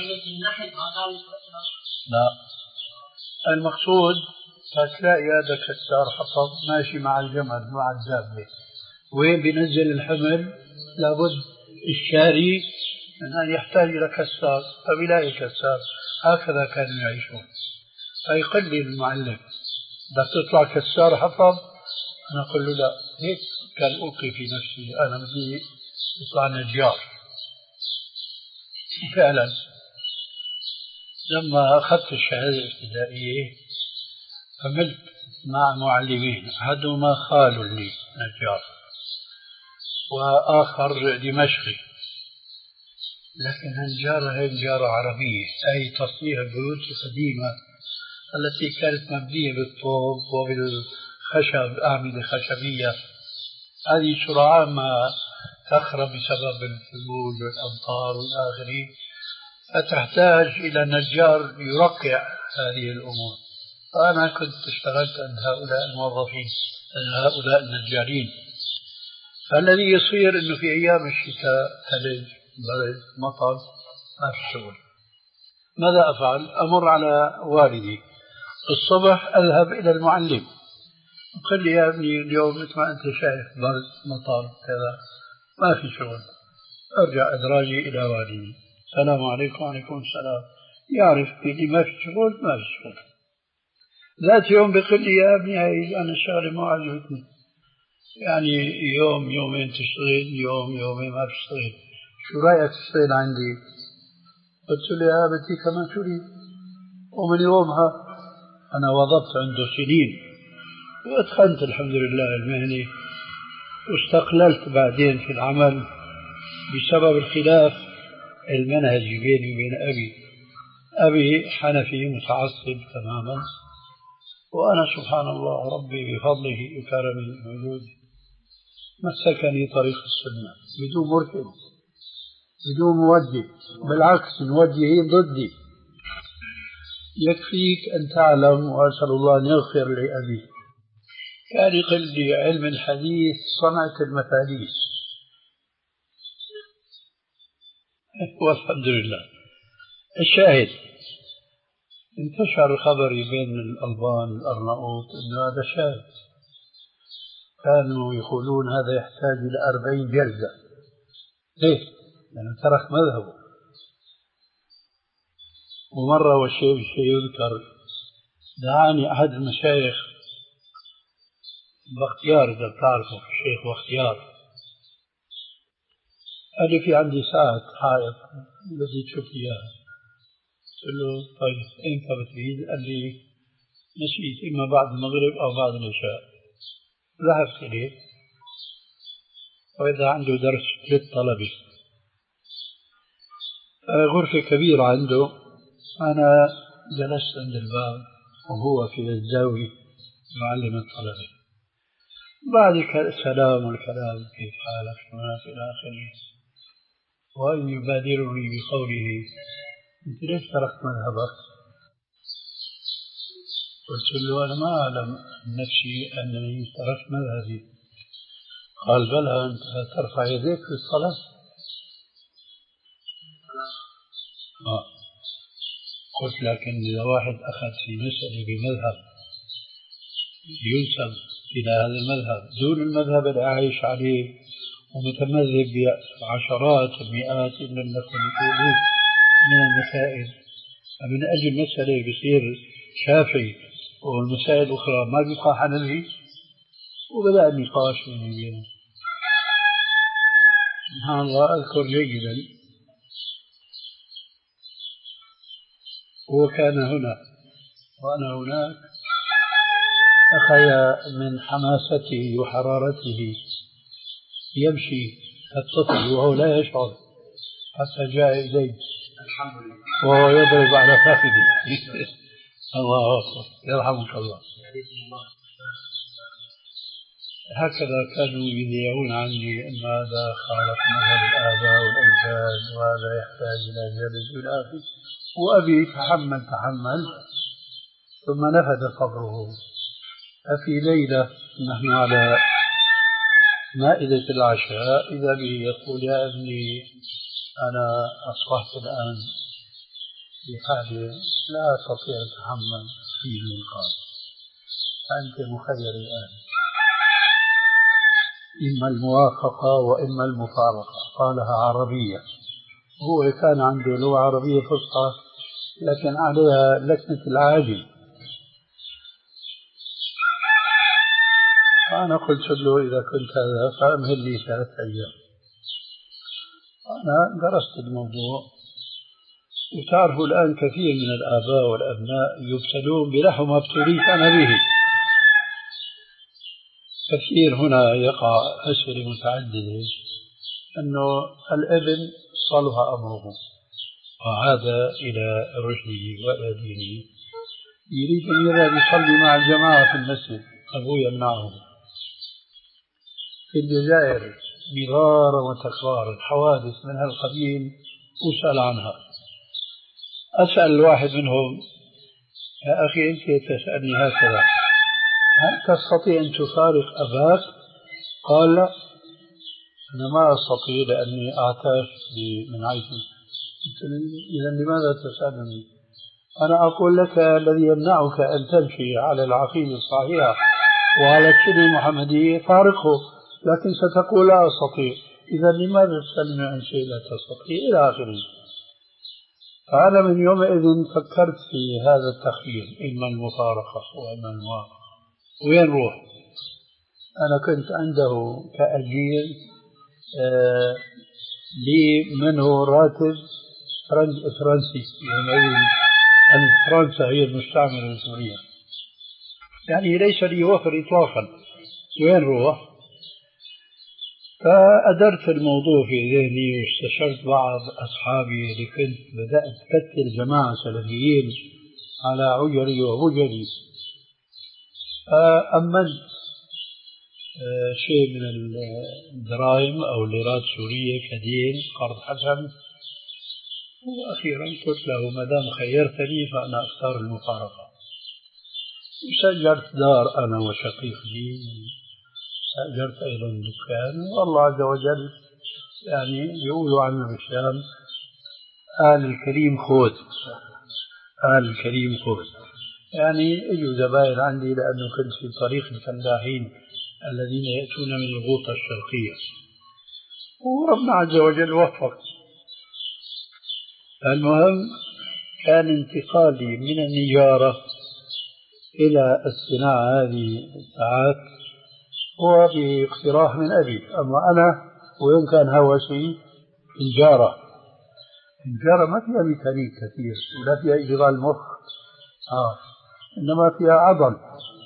لا، المقصود فتلاقي هذا كسار حطب ماشي مع الجمل مع الدابة، وين بينزل الحمل لابد الشاري من أن يحتاج إلى كسار فبيلاقي كسار. هكذا كانوا يعيشون. فيقول لي المعلم بدك تطلع كسار حطب؟ أنا أقول له لا، هيك كان ألقي في نفسي أنا بدي يطلع نجار. فعلا لما أخذت الشهادة الابتدائية عملت مع معلمين، أحدهما خال لي نجار وآخر دمشقي، لكن النجارة هي نجارة عربية، أي تصنيع البيوت القديمة التي كانت مبنية بالطوب وبالخشب، أعمدة خشبية. هذه سرعان ما تخرب بسبب الثلوج والأمطار والآخرين، فتحتاج إلى نجار يرقع هذه الأمور. فأنا كنت اشتغلت عند هؤلاء الموظفين، عند هؤلاء النجارين. فالذي يصير أنه في أيام الشتاء ثلج برد مطر ما في شغل. ماذا أفعل؟ أمر على والدي الصبح أذهب إلى المعلم قل لي يا ابني اليوم مثل ما أنت شايف برد مطر كذا ما في شغل. أرجع أدراجي إلى والدي، السلام عليكم. وعليكم السلام. يعرف اللي ما في شغل ما في شغل. ذات يوم بيقول لي يا ابني هاي أنا الشغلة ما عجبتني، يعني يوم يومين تشتغل، يوم يومين ما تشتغل، شو رأيك تشتغل عندي؟ قلت له يا أبتي كمان تريد. ومن يومها أنا وظبت عنده سنين وأتقنت الحمد لله المهنة، واستقللت بعدين في العمل بسبب الخلاف المنهجي بيني وبين أبي. أبي حنفي متعصب تماما، وأنا سبحان الله ربي بفضله وكرمه وجوده مسكني طريق السنة بدون مرشد بدون موجه، بالعكس موجهين ضدي. يكفيك أن تعلم، وأسأل الله أن يغفر لأبي، كان يقول لي علم الحديث صنعة المفاليس. والحمد لله. الشاهد انتشر خبري بين الألبان الأرناؤوط أنه هذا شاذ، كانوا يقولون هذا يحتاج إلى أربعين جلدة. ليش؟ لأنه ترك مذهبه. ومرة والشيء الشيء يذكر دعاني أحد المشايخ باختيار، إذا بتعرفوا الشيخ باختيار، قال لي في عندي ساعة حائط بدي تشوف إياها. قلت له طيب إمتى بتريد؟ قال لي نسيت، إما بعد المغرب أو بعد العشاء. ذهبت إليه وإذا عنده درس للطلبة، غرفة كبيرة عنده، أنا جلست عند الباب وهو في الزاوية يعلم الطلبة. بعد السلام والكلام كيف حالك شو إلى آخره، وأن يبادرني بقوله أنت ليش تركت مذهبك؟ قلت له أنا ما أعلم نفسي أنني تركت مذهبي. قال بلى أنت ترفع يديك في الصلاة. آه. قلت لكن إذا واحد أخذ في مسألة بمذهب ينسب إلى هذا المذهب دون المذهب اللي عايش عليه ومتمذهب بعشرات المئات إن لم يكن الألوف من المسائل، فمن أجل مسألة بصير شافعي والمسائل الأخرى ما بيقع حنفي، وبدأ النقاش بيني وبينه. سبحان الله أذكر جيدا هو كان هنا وأنا هناك، أخذ من حماسته وحرارته يمشي الطفل وهو لا يشعر حتى جاء إليه وهو يضرب على فخذه. الله أكبر، يرحمك الله. هكذا كانوا يذيعون عني أن هذا خالف مذهب الآباء والأجداد وهذا يحتاج إلى جلد والآخر. وأبي تحمل تحمل ثم نفذ صبره. ففي ليلة نحن على مائدة العشاء إذا به يقول يا ابني أنا أصبحت الآن بحالة لا أستطيع أتحمل فيه المنقار، فأنت مخير الآن إما الموافقة وإما المفارقة. قالها عربية، هو كان عنده لغة عربية فصحى لكن عليها لكنة العاجل. فأنا قلت له إذا كنت هذا فأمهل لي ثلاث أيام. أنا درست الموضوع، وتعرفوا الآن كثير من الآباء والأبناء يبتلون بنحو ما ابتليت أنا به. كثير هنا يقع أسئلة متعددة أنه الابن صلح أمره وعاد إلى رشده وإلى دينه، يريد أن يذهب يصلي مع الجماعة في المسجد، أبوه يمنعه. في الجزائر مرارا وتكرارا حوادث من هالقبيل أسأل عنها. أسأل الواحد منهم: يا أخي أنت تسألني هكذا، هل تستطيع أن تفارق أباك؟ قال: لا، أنا ما أستطيع لأني أعتاش من عيشي. إذا لماذا تسألني؟ أنا أقول لك الذي يمنعك أن تمشي على العقيدة الصحيحة وعلى السنة المحمدية فارقه، لكن ستقول لا أستطيع. إذا لماذا تسألني عن شيء لا تستطيع إلى آخره. فأنا من يومئذ فكرت في هذا التخيير، إما المفارقة وإما الموافقة. وين روح؟ أنا كنت عنده كأجير آه لي منه راتب فرنسي، يعني فرنسا هي المستعمرة لسوريا، يعني ليس لي وفر إطلاقا. وين روح؟ فأدرت الموضوع في ذهني واستشرت بعض أصحابي اللي كنت بدأت أكثر جماعة سلفيين على عجري وبجري. فأمنت شيء من الدراهم أو الليرات السورية كدين قرض حسن، وأخيرا قلت له: ما دام خيرتني فأنا أختار المفارقة. وسجلت دار أنا وشقيق لي، سجلت أيضا دكان، والله عز وجل يعني يقولوا عنه بالشام: آل الكريم خذ، آل الكريم خذ. يعني اجوا زبائن عندي لأنه كنت في طريق الفلاحين الذين يأتون من الغوطة الشرقية، وربنا عز وجل وفق. المهم كان انتقالي من النجارة إلى الصناعة هذه الساعات هو باقتراح من أبي. أما أنا وين كان هوسي؟ الجارة. الجارة ما فيها ميكانيك كثير ولا فيها إشغال مخ، آه. إنما فيها عضل.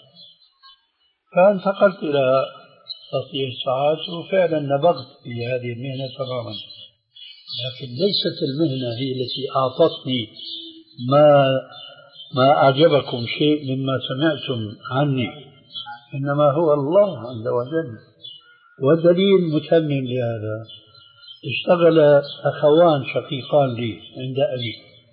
فانتقلت إلى تصنيع الساعات وفعلا نبغت في هذه المهنة تماما، لكن ليست المهنة هي التي أعطتني ما ما أعجبكم شيء مما سمعتم عني، إنما هو الله عز وجل. والدليل متمم لهذا: اشتغل أخوان شقيقان لي عند أبي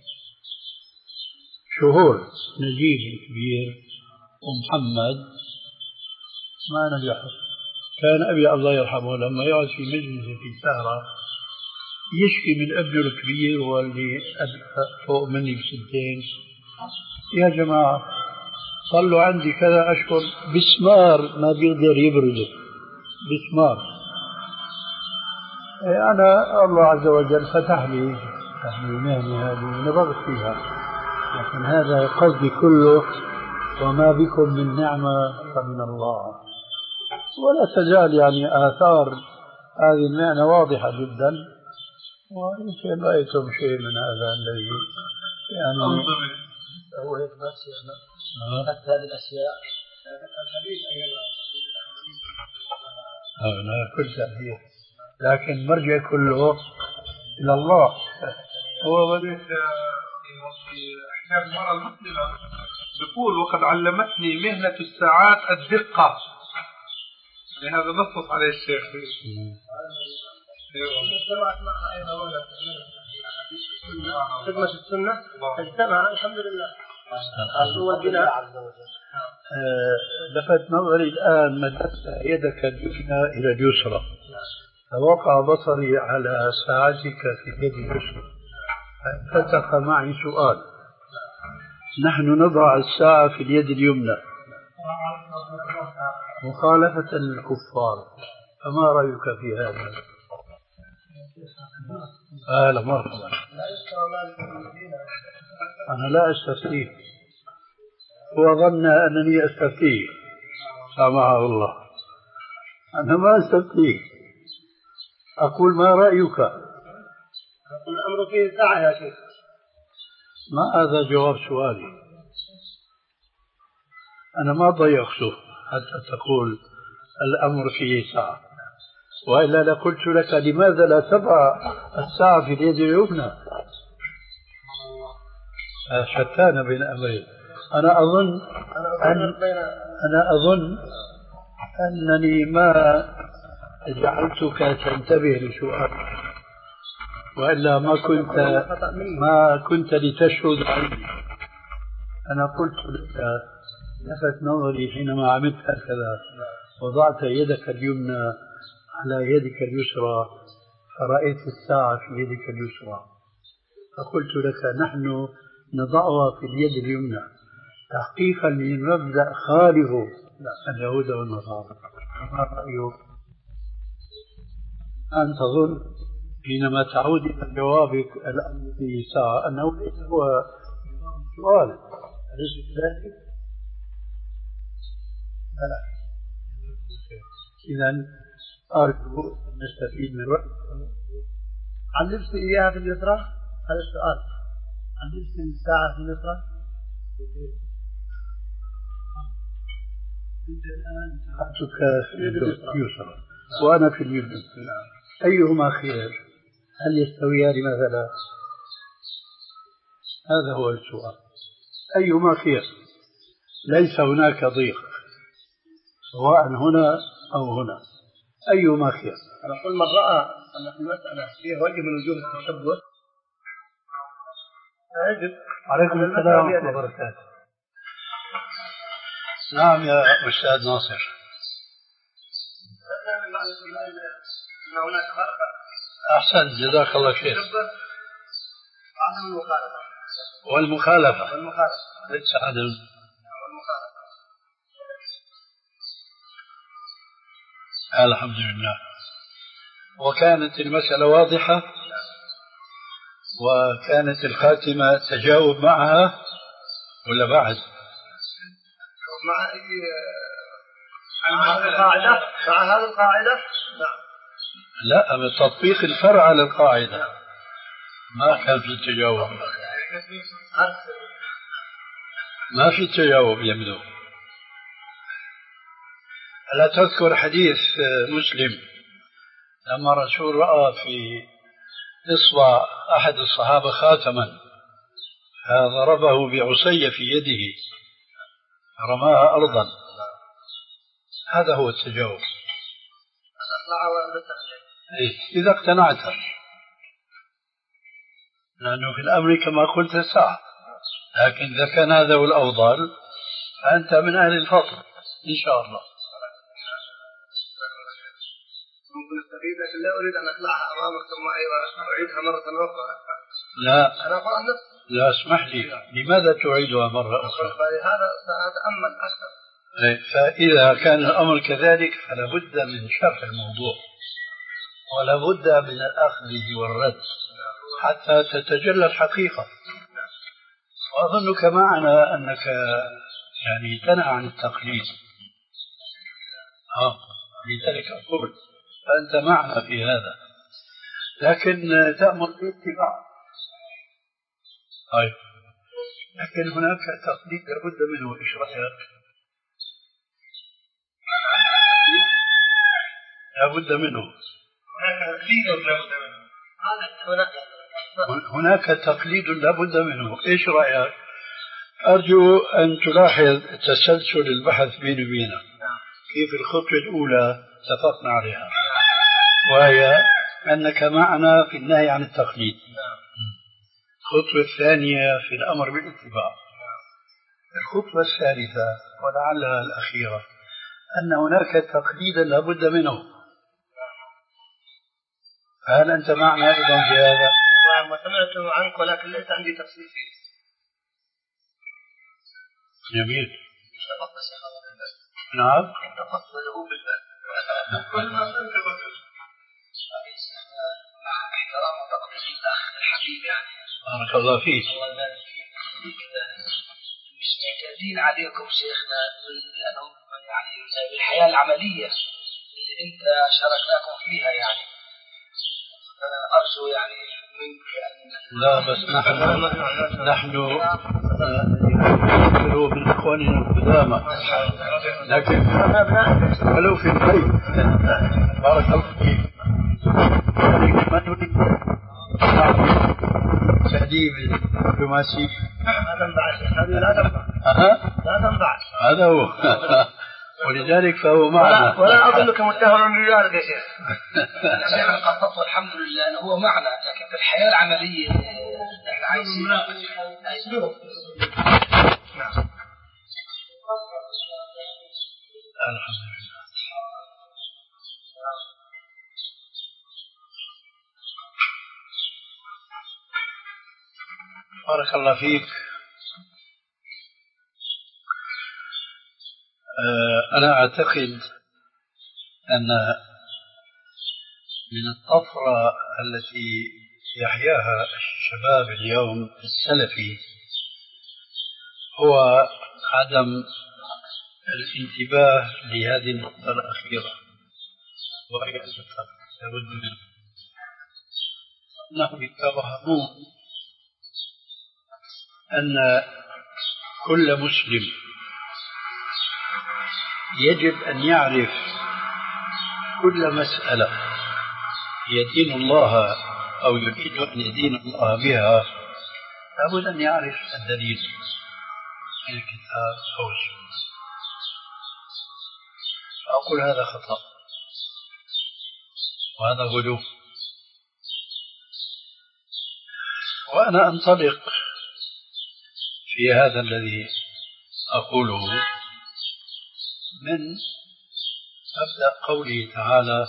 شهور، نجيب الكبير ومحمد، ما نجحوا. كان أبي الله يرحمه لما يقعد في مجلس في سهرة يشكي من ابنه الكبير واللي فوق مني بسنتين: يا جماعة صلوا عندي كذا أشهر بسمار ما بيقدر يبرده، بسمار. أنا الله عز وجل فتح لي المهنة هذه ونبغت فيها، لكن هذا قصدي كله، وما بكم من نعمة فمن الله. ولا تزال يعني آثار هذه المهنة واضحة جدا، ويمكن رأيتم شيء من هذا الذي يعني هو بس يعني حتى هذه الأشياء لا كل تأثير، لكن مرجع كله إلى الله. هو بديت في أحكام المرأة المسلمة يقول: وقد علمتني مهنة الساعات الدقة، لهذا نصص عليه الشيخ. خدمة السنة اجتمع الحمد لله. لفت نظري الآن مددت يدك اليمنى إلى اليسرى، فوقع بصري على ساعتك في يد اليسرى، فتح معي سؤال. نحن نضع الساعة في اليد اليمنى مخالفة للكفار، فما رأيك في هذا؟ أهلا مرحبا. أنا لا أستفتيه، هو ظن أنني أستفتيه، سامحه الله. أنا ما أستفتيه، أقول ما رأيك؟ الأمر فيه ساعة يا شيخ. ما هذا جواب سؤالي. أنا ما ضيقته حتى تقول الأمر فيه ساعة، وإلا لقلت لك لماذا لا تضع الساعة في اليد اليمنى؟ شتان بين أمرين. أنا أظن أن أنا أظن أنني ما جعلتك تنتبه لسؤالك، وإلا ما كنت ما كنت لتشهد عني. أنا قلت لك لفت نظري حينما عملت هكذا، وضعت يدك اليمنى على يدك اليسرى فرأيت الساعة في يدك اليسرى، فقلت لك نحن نضعها في اليد اليمنى تحقيقا لمبدأ خالف اليهود والنصارى. ما رأيك؟ أن تظن حينما تعود إلى جوابك الأمر فيه ساعة أنه ليس هو سؤال، أليس كذلك؟ لا. إذا أرجو أن نستفيد من رأيك. علمت إياها في اليسرى؟ هذا السؤال. علمت الساعة في اليسرى؟ أنت الآن ساعتك في اليسرى وأنا في اليمنى، أيهما خير؟ هل يستويان مثلا؟ هذا هو السؤال، أيهما خير؟ ليس هناك ضيق سواء هنا أو هنا، أيهما خير؟ أنا أقول من رأى أن في المسألة فيها وجه من وجوه التشبه يجب. عليكم السلام ورحمة الله وبركاته. نعم يا أستاذ ناصر. أحسن، جزاك الله خير. والمخالفة والمخالفة ليس عدم. الحمد لله. وكانت المسألة واضحة، وكانت الخاتمة تجاوب معها ولا بعد؟ مع أي مع القاعدة مع هذه القاعدة. نعم. لا، من تطبيق الفرع على القاعدة ما كان في تجاوب، ما في تجاوب يبدو. ألا تذكر حديث مسلم لما الرسول رأى في إصبع أحد الصحابة خاتما فضربه بعصي في يده رماها أرضا؟ هذا هو التجاوب. إيه؟ إذا اقتنعت، لأنه في الأمر كما قلت ساعة، لكن إذا كان هذا هو الأفضل فأنت من أهل الفضل إن شاء الله. ممكن استفيد، لكن لا أريد أن أطلعها أمامك ثم أيضا أعيدها مرة أخرى. لا أنا أقول نفس. لا اسمح لي، لماذا تعيدها مرة أخرى؟ هذا سأتأمل أكثر. فإذا كان الأمر كذلك فلا بد من شرح الموضوع ولا بد من الأخذ والرد حتى تتجلى الحقيقة. وأظنك معنا أنك يعني تنهى عن التقليد، آه لذلك أقول فأنت معنا في هذا، لكن تأمر بالاتباع. طيب، لكن هناك تقليد لابد منه، إيش رأيك؟ لابد منه. هناك تقليد لابد منه. هناك تقليد لابد منه، إيش رأيك؟ أرجو أن تلاحظ تسلسل البحث بيني وبينك. كيف الخطوة الأولى اتفقنا عليها، وهي أنك معنا في النهي عن التقليد. الخطوة الثانية في الأمر بالاتباع. الخطوة الثالثة ولعلها الأخيرة أن هناك تقليدا لابد منه. هل أنت معنا أيضا في هذا؟ نعم، سمعت عنك ولكن ليس عندي تفصيل فيه. جميل. نعم. تفصله بالباب. كل ما سمعت مع احترام وتقدير الأخ الحبيب يعني. بارك الله فيك. مش معتادين عليكم شيخنا لأنهم يعني بالحياة العملية اللي أنت شاركناكم فيها يعني. أرجو يعني منك لا بس نحن نحن نعتبره من إخواننا القدامى، لكن ولو في البيت. بارك الله فيك. ما نريد تهديد الدبلوماسي. لا تنبع هذه لا تنبع. لا تنبع. هذا هو. ولذلك فهو معنا. ولا أظنك متهم بذلك يا شيخ. شيخ القطط والحمد لله هو معنا، لكن في الحياة العملية احنا عايزين اسلوب. نعم. الحمد لله. بارك الله فيك. أنا أعتقد أن من الطفرة التي يحياها الشباب اليوم السلفي هو عدم الانتباه لهذه النقطة الأخيرة، وهي لابد من أنهم يتوهمون أن كل مسلم يجب أن يعرف كل مسألة يدين الله أو يريد أن يدين الله بها، لابد أن يعرف الدليل من الكتاب أو السنة. فأقول هذا خطأ وهذا غلو. وأنا أنطلق في هذا الذي أقوله من مبدأ قوله تعالى: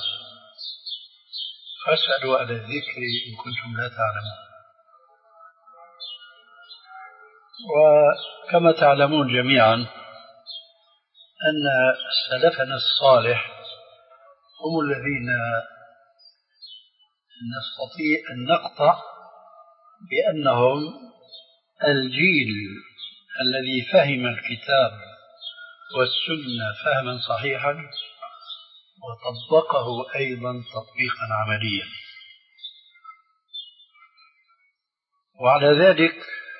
فاسألوا أهل الذكر إن كنتم لا تعلمون. وكما تعلمون جميعا أن سلفنا الصالح هم الذين نستطيع أن نقطع بأنهم الجيل الذي فهم الكتاب والسنة فهما صحيحا وطبقه أيضا تطبيقا عمليا. وعلى ذلك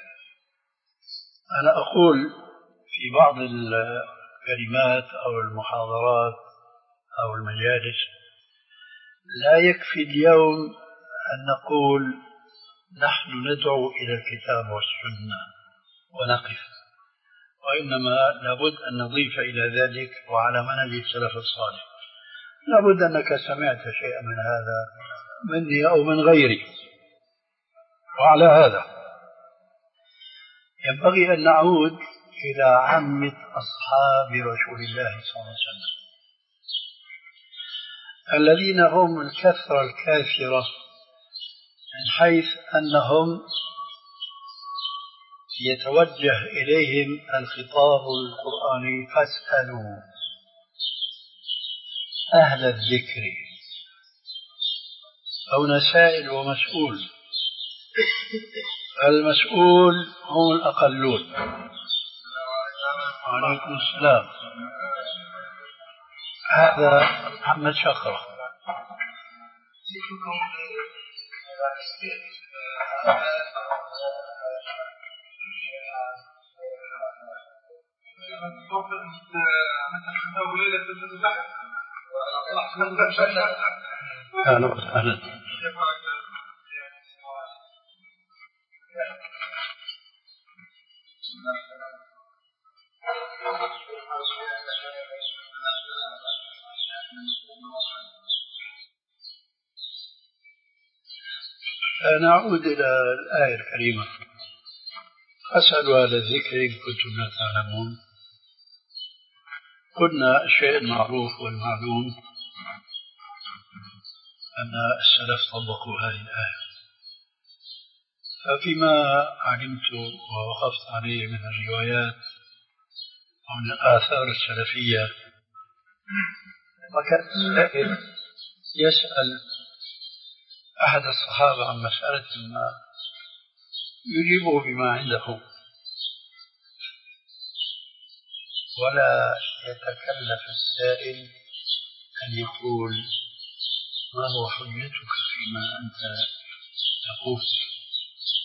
أنا أقول في بعض الكلمات أو المحاضرات أو المجالس: لا يكفي اليوم أن نقول نحن ندعو إلى الكتاب والسنة ونقف، وإنما لابد أن نضيف إلى ذلك وعلى منهج السلف الصالح. لابد أنك سمعت شيئا من هذا مني أو من غيري. وعلى هذا ينبغي أن نعود إلى عامة أصحاب رسول الله صلى الله عليه وسلم الذين هم الكثرة الكافرة، من حيث أنهم يتوجه إليهم الخطاب القرآني: فاسألوا أهل الذكر. أو سائل ومسؤول، المسؤول هم الأقلون. وعليكم السلام. هذا محمد شقرة. أهلا وسهلا. نعود إلى الآية الكريمة: فاسألوا أهل الذكر إن كنتم لا تعلمون. قلنا الشيء المعروف والمعلوم أن السلف طبقوا هذه الآية، ففيما علمت ووقفت عليه من الروايات ومن الآثار السلفية، وكان السائل يسأل أحد الصحابة عن مسألة ما يجيبه بما عنده ولا يتكلف السائل أن يقول ما هو حجتك فيما أنت تقول،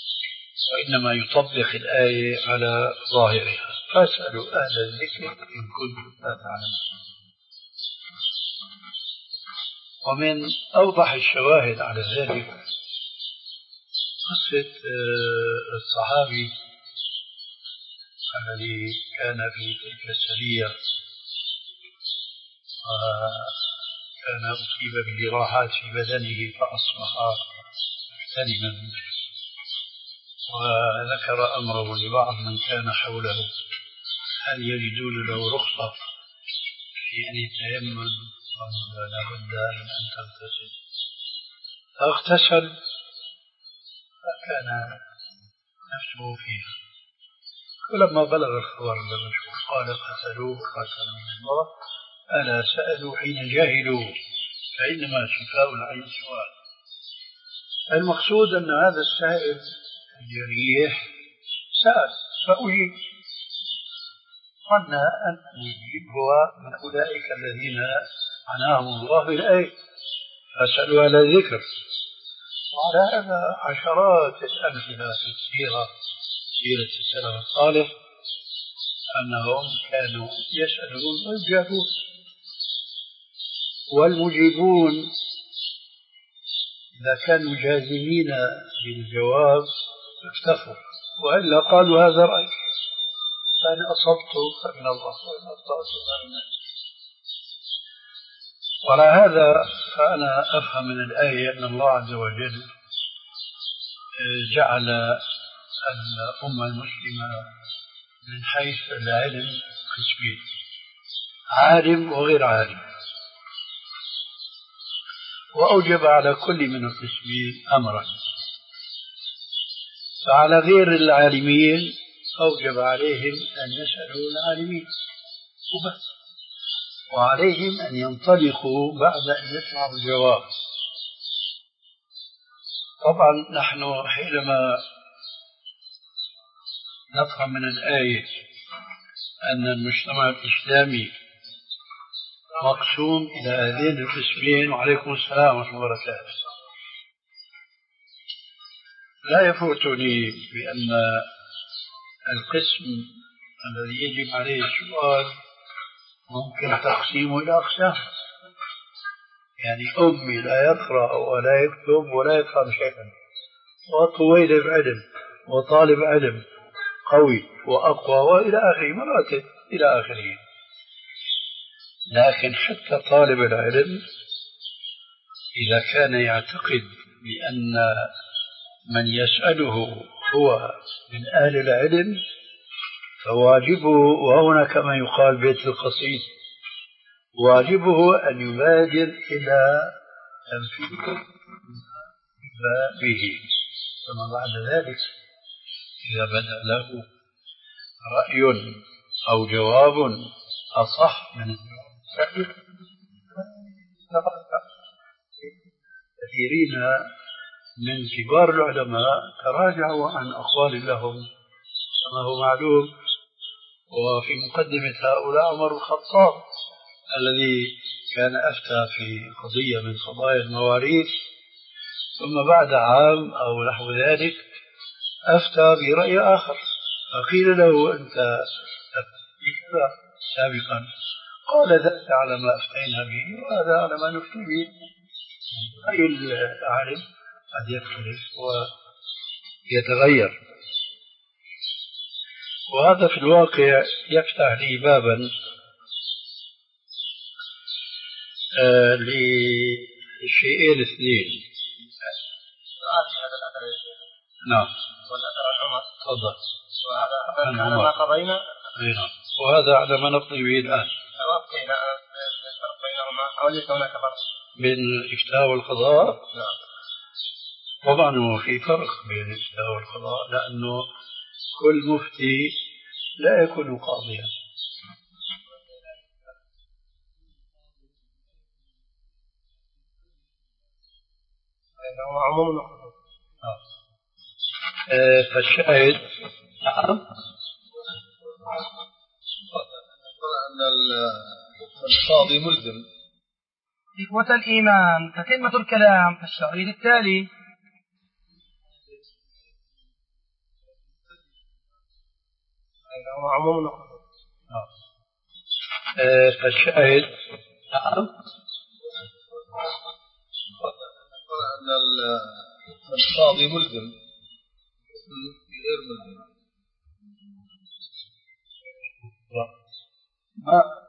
وإنما يطبق الآية على ظاهرها. فاسألوا أهل الذكر إن كنتم لا تعلمون. ومن أوضح الشواهد على ذلك قصة الصحابي الذي كان في تلك السرية وكان أصيب بجراحات في بدنه فأصبح محتلما، وذكر أمره لبعض من كان حوله هل يجدون له رخصة في أن يتيمم؟ قالوا لا بد أن تغتسل. فاغتسل فكان نفسه فيها. ولما بلغ الخبر المشهور قال قتلوه قتلهم الله، ألا سألوا حين جاهلوا فإنما شفاء العين سؤال. المقصود أن هذا السائل الجريح سأل فأجيب، قلنا أن يجيب هو من أولئك الذين عناهم الله بالآية فاسألوا أهل الذكر. وعلى هذا عشرات الأمثلة في السيرة، سيرة السلف الصالح، أنهم كانوا يسألون ويجابون، والمجيبون إذا كانوا جازمين بالجواب اكتفوا، وإلا قالوا هذا رأي، فإن أصبت فمن الله وإن أخطأت فمن الناس. وعلى هذا فأنا أفهم من الآية أن الله عز وجل جعل الأمة المسلمة من حيث العلم قسمين: عالم وغير عالم، وأوجب على كل من القسمين أمرا. فعلى غير العالمين أوجب عليهم أن يسألوا العالمين وبس، وعليهم أن ينطلقوا بعد أن يسمعوا الجواب. طبعا نحن حينما نفهم من الآية أن المجتمع الإسلامي مقسوم إلى هذين القسمين، وعليكم السلام ورحمة الله وبركاته، لا يفوتني بأن القسم الذي يجب عليه السؤال ممكن تقسيمه إلى أقسام. يعني أمي لا يقرأ ولا يكتب ولا يفهم شيئا، وطويل بعلم وطالب علم قوي وأقوى وإلى آخره، مراتب إلى آخره. لكن حتى طالب العلم إذا كان يعتقد بأن من يسأله هو من أهل العلم فواجبه، وهنا كما يقال بيت القصيد، واجبه أن يبادر إلى تنفيذ به، ثم بعد ذلك إذا بدأ له رأي أو جواب أصح من الجواب. كثيرين من كبار العلماء تراجعوا عن أقوال لهم كما هو معلوم، وفي مقدمة هؤلاء عمر الخطاب الذي كان أفتى في قضية من قضايا المواريث، ثم بعد عام أو نحو ذلك أفتى برأي آخر، فقيل له أنت بكذا سابقا، قال ذاك على ما أفتينا به وهذا على ما نفتي به. رأي العالم قد يختلف ويتغير، وهذا في الواقع يفتح لي بابا آه لشيئين اثنين. نعم. والأثر عن عمر. تفضل. وهذا على ما قضينا. نعم. وهذا على ما نقضي به الآن. وقضينا الفرق بينهما أو ليس هناك فرق بين الإفتاء والقضاء؟ نعم. طبعا هو في فرق بين الإفتاء والقضاء، لأنه كل مفتي لا يكون قاضيا. لأنه عموم الخصوص. آه. فالشاهد نعم أن القاضي ملزم. إخوة الإيمان، تتمة الكلام في الشريط التالي. هو عموم نقطة. آه، فالشاهد نعم أن القاضي ملزم غير ملزم. ما